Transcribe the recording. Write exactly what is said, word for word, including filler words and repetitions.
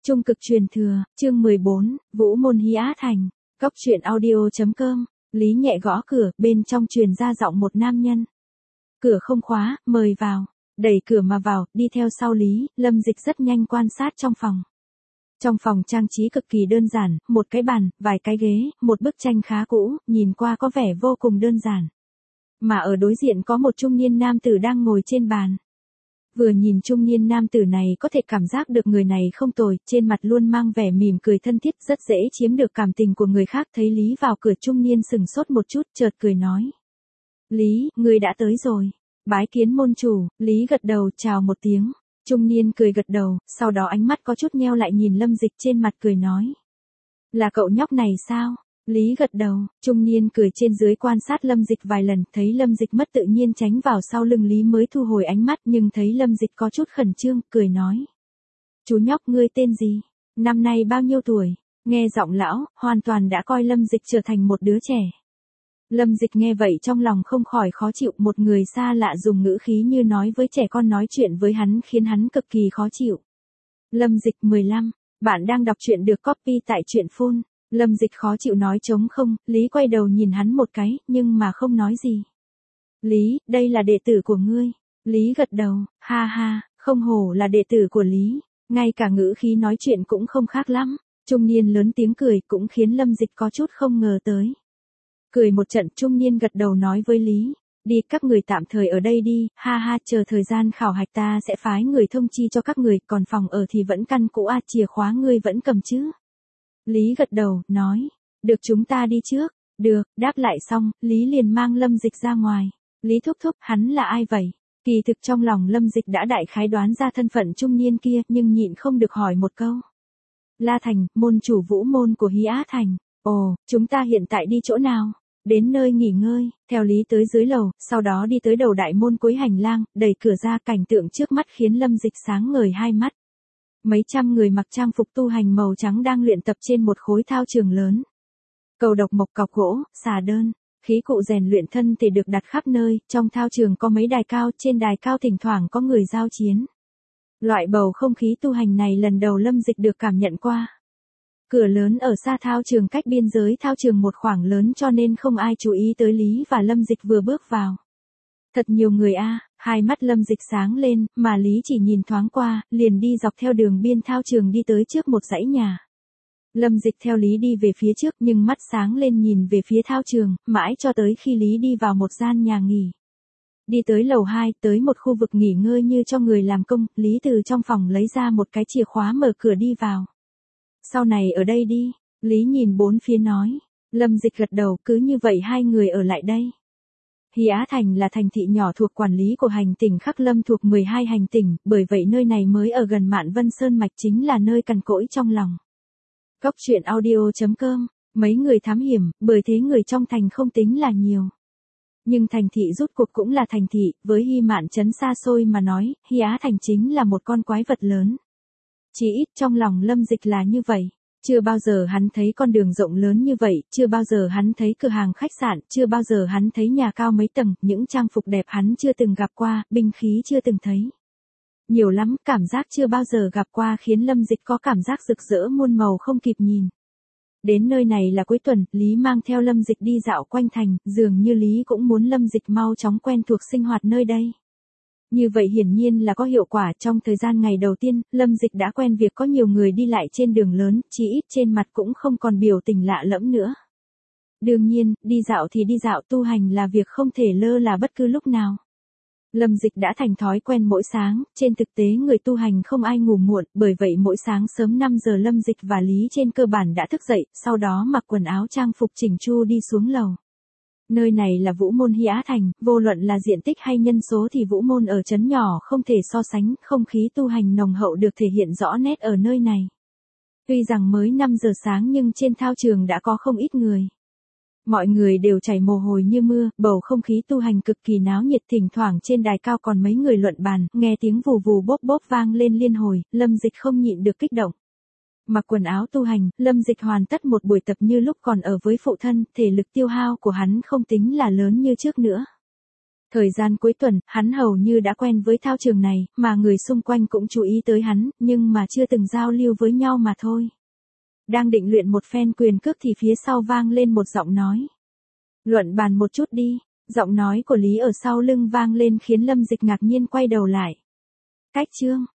Trung cực truyền thừa, chương mười bốn, Vũ môn Hy Á Thành. Cốc truyện audio chấm com. Lý nhẹ gõ cửa, bên trong truyền ra giọng một nam nhân. Cửa không khóa, mời vào. Đẩy cửa mà vào, đi theo sau Lý, Lâm Dịch rất nhanh quan sát trong phòng. Trong phòng trang trí cực kỳ đơn giản, một cái bàn, vài cái ghế, một bức tranh khá cũ, nhìn qua có vẻ vô cùng đơn giản. Mà ở đối diện có một trung niên nam tử đang ngồi trên bàn. Vừa nhìn trung niên nam tử này có thể cảm giác được người này không tồi, trên mặt luôn mang vẻ mỉm cười thân thiết, rất dễ chiếm được cảm tình của người khác. Thấy Lý vào cửa, trung niên sừng sốt một chút, chợt cười nói. Lý, ngươi đã tới rồi. Bái kiến môn chủ. Lý gật đầu, chào một tiếng. Trung niên cười gật đầu, sau đó ánh mắt có chút nheo lại nhìn Lâm Dịch, trên mặt cười nói. Là cậu nhóc này sao? Lý gật đầu, trung niên cười trên dưới quan sát Lâm Dịch vài lần, thấy Lâm Dịch mất tự nhiên tránh vào sau lưng Lý mới thu hồi ánh mắt, nhưng thấy Lâm Dịch có chút khẩn trương, cười nói. Chú nhóc ngươi tên gì? Năm nay bao nhiêu tuổi? Nghe giọng lão, hoàn toàn đã coi Lâm Dịch trở thành một đứa trẻ. Lâm Dịch nghe vậy trong lòng không khỏi khó chịu, một người xa lạ dùng ngữ khí như nói với trẻ con nói chuyện với hắn khiến hắn cực kỳ khó chịu. Lâm Dịch mười lăm, bạn đang đọc truyện được copy tại truyện phun. Lâm Dịch khó chịu nói trống không, Lý quay đầu nhìn hắn một cái, nhưng mà không nói gì. Lý, đây là đệ tử của ngươi. Lý gật đầu, ha ha, không hổ là đệ tử của Lý, ngay cả ngữ khí nói chuyện cũng không khác lắm. Trung niên lớn tiếng cười cũng khiến Lâm Dịch có chút không ngờ tới. Cười một trận, trung niên gật đầu nói với Lý, đi các người tạm thời ở đây đi, ha ha, chờ thời gian khảo hạch ta sẽ phái người thông chi cho các người, còn phòng ở thì vẫn căn cũ à, chìa khóa ngươi vẫn cầm chứ. Lý gật đầu, nói, được chúng ta đi trước, được, đáp lại xong, Lý liền mang Lâm Dịch ra ngoài. Lý thúc thúc, hắn là ai vậy? Kỳ thực trong lòng Lâm Dịch đã đại khái đoán ra thân phận trung niên kia, nhưng nhịn không được hỏi một câu. La Thành, môn chủ vũ môn của Hy Á Thành. Ồ, chúng ta hiện tại đi chỗ nào? Đến nơi nghỉ ngơi, theo Lý tới dưới lầu, sau đó đi tới đầu đại môn cuối hành lang, đẩy cửa ra, cảnh tượng trước mắt khiến Lâm Dịch sáng ngời hai mắt. Mấy trăm người mặc trang phục tu hành màu trắng đang luyện tập trên một khối thao trường lớn. Cầu độc mộc, cọc gỗ, xà đơn, khí cụ rèn luyện thân thể được đặt khắp nơi, trong thao trường có mấy đài cao, trên đài cao thỉnh thoảng có người giao chiến. Loại bầu không khí tu hành này lần đầu Lâm Dịch được cảm nhận qua. Cửa lớn ở xa thao trường cách biên giới thao trường một khoảng lớn cho nên không ai chú ý tới Lý và Lâm Dịch vừa bước vào. Thật nhiều người a, à, hai mắt Lâm Dịch sáng lên, mà Lý chỉ nhìn thoáng qua, liền đi dọc theo đường biên thao trường đi tới trước một dãy nhà. Lâm Dịch theo Lý đi về phía trước nhưng mắt sáng lên nhìn về phía thao trường, mãi cho tới khi Lý đi vào một gian nhà nghỉ. Đi tới lầu hai, tới một khu vực nghỉ ngơi như cho người làm công, Lý từ trong phòng lấy ra một cái chìa khóa mở cửa đi vào. Sau này ở đây đi, Lý nhìn bốn phía nói. Lâm Dịch gật đầu, cứ như vậy hai người ở lại đây. Hy Á Thành là thành thị nhỏ thuộc quản lý của hành tỉnh Khắc Lâm thuộc mười hai hành tỉnh, bởi vậy nơi này mới ở gần Mạn Vân Sơn Mạch, chính là nơi cằn cỗi trong lòng. Cốc truyện audio chấm com, mấy người thám hiểm, bởi thế người trong thành không tính là nhiều. Nhưng thành thị rút cuộc cũng là thành thị, với Hy Mạn trấn xa xôi mà nói, Hy Á Thành chính là một con quái vật lớn. Chỉ ít trong lòng Lâm Dịch là như vậy. Chưa bao giờ hắn thấy con đường rộng lớn như vậy, chưa bao giờ hắn thấy cửa hàng khách sạn, chưa bao giờ hắn thấy nhà cao mấy tầng, những trang phục đẹp hắn chưa từng gặp qua, binh khí chưa từng thấy. Nhiều lắm, cảm giác chưa bao giờ gặp qua khiến Lâm Dịch có cảm giác rực rỡ muôn màu không kịp nhìn. Đến nơi này là cuối tuần, Lý mang theo Lâm Dịch đi dạo quanh thành, dường như Lý cũng muốn Lâm Dịch mau chóng quen thuộc sinh hoạt nơi đây. Như vậy hiển nhiên là có hiệu quả, trong thời gian ngày đầu tiên, Lâm Dịch đã quen việc có nhiều người đi lại trên đường lớn, chỉ ít trên mặt cũng không còn biểu tình lạ lẫm nữa. Đương nhiên, đi dạo thì đi dạo, tu hành là việc không thể lơ là bất cứ lúc nào. Lâm Dịch đã thành thói quen mỗi sáng, trên thực tế người tu hành không ai ngủ muộn, bởi vậy mỗi sáng sớm năm giờ Lâm Dịch và Lý trên cơ bản đã thức dậy, sau đó mặc quần áo trang phục chỉnh chu đi xuống lầu. Nơi này là Vũ môn Hy Á Thành, vô luận là diện tích hay nhân số thì Vũ môn ở trấn nhỏ không thể so sánh, không khí tu hành nồng hậu được thể hiện rõ nét ở nơi này. Tuy rằng mới năm giờ sáng nhưng trên thao trường đã có không ít người. Mọi người đều chảy mồ hôi như mưa, bầu không khí tu hành cực kỳ náo nhiệt, thỉnh thoảng trên đài cao còn mấy người luận bàn, nghe tiếng vù vù bốp bốp vang lên liên hồi, Lâm Dịch không nhịn được kích động. Mặc quần áo tu hành, Lâm Dịch hoàn tất một buổi tập như lúc còn ở với phụ thân, thể lực tiêu hao của hắn không tính là lớn như trước nữa. Thời gian cuối tuần, hắn hầu như đã quen với thao trường này, mà người xung quanh cũng chú ý tới hắn, nhưng mà chưa từng giao lưu với nhau mà thôi. Đang định luyện một phen quyền cước thì phía sau vang lên một giọng nói. Luận bàn một chút đi, giọng nói của Lý ở sau lưng vang lên khiến Lâm Dịch ngạc nhiên quay đầu lại. Cách Trương,